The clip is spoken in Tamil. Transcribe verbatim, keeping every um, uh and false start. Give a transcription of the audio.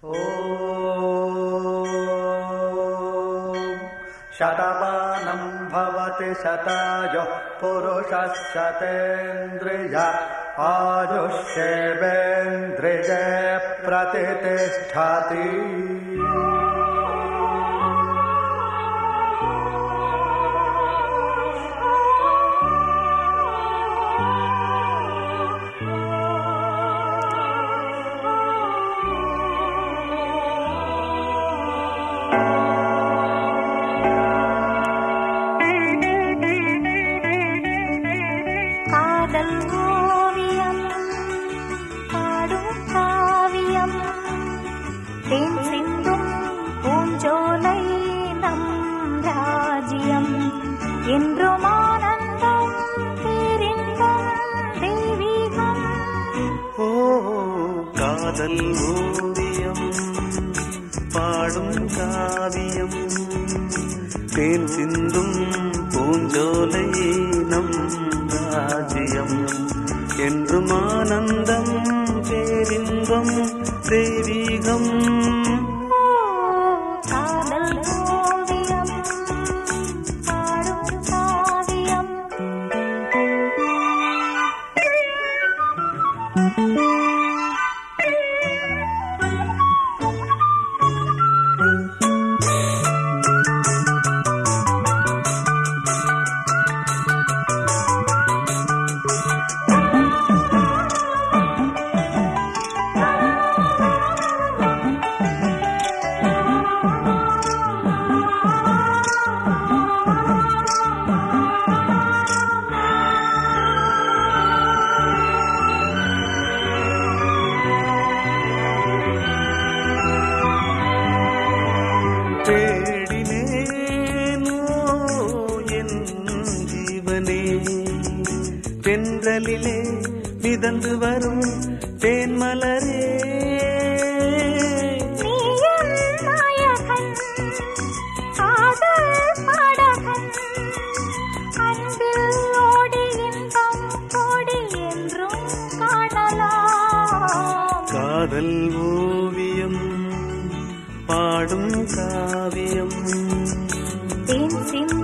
शतमानं भवति शतायुः पुरुषः शतेन्द्रिय आयुष्येवेन्द्रिये प्रतिष्ठति। தேன் சிந்தும் பூஞ்சோலை நம் ராஜ்யம் என்றும் ஆனந்தம் பேரின்பம் தெய்வீகம். ஓ காதல் ஓவியம் பாடும் காவியம் தேன் சிந்தும் பூஞ்சோலை நம் ராஜ்யம் என்றும் ஆனந்தம் பேரின்பம் தெய்வீகம். காதல் ஓவியம் பாடும் காவியம். தேடினேனோ என் ஜீவனே தென்றலிலே மிதந்து வரும் தேன்மலரே. காதல் ஓவியம் பாடும் காவியம் தேன் சிந்தும்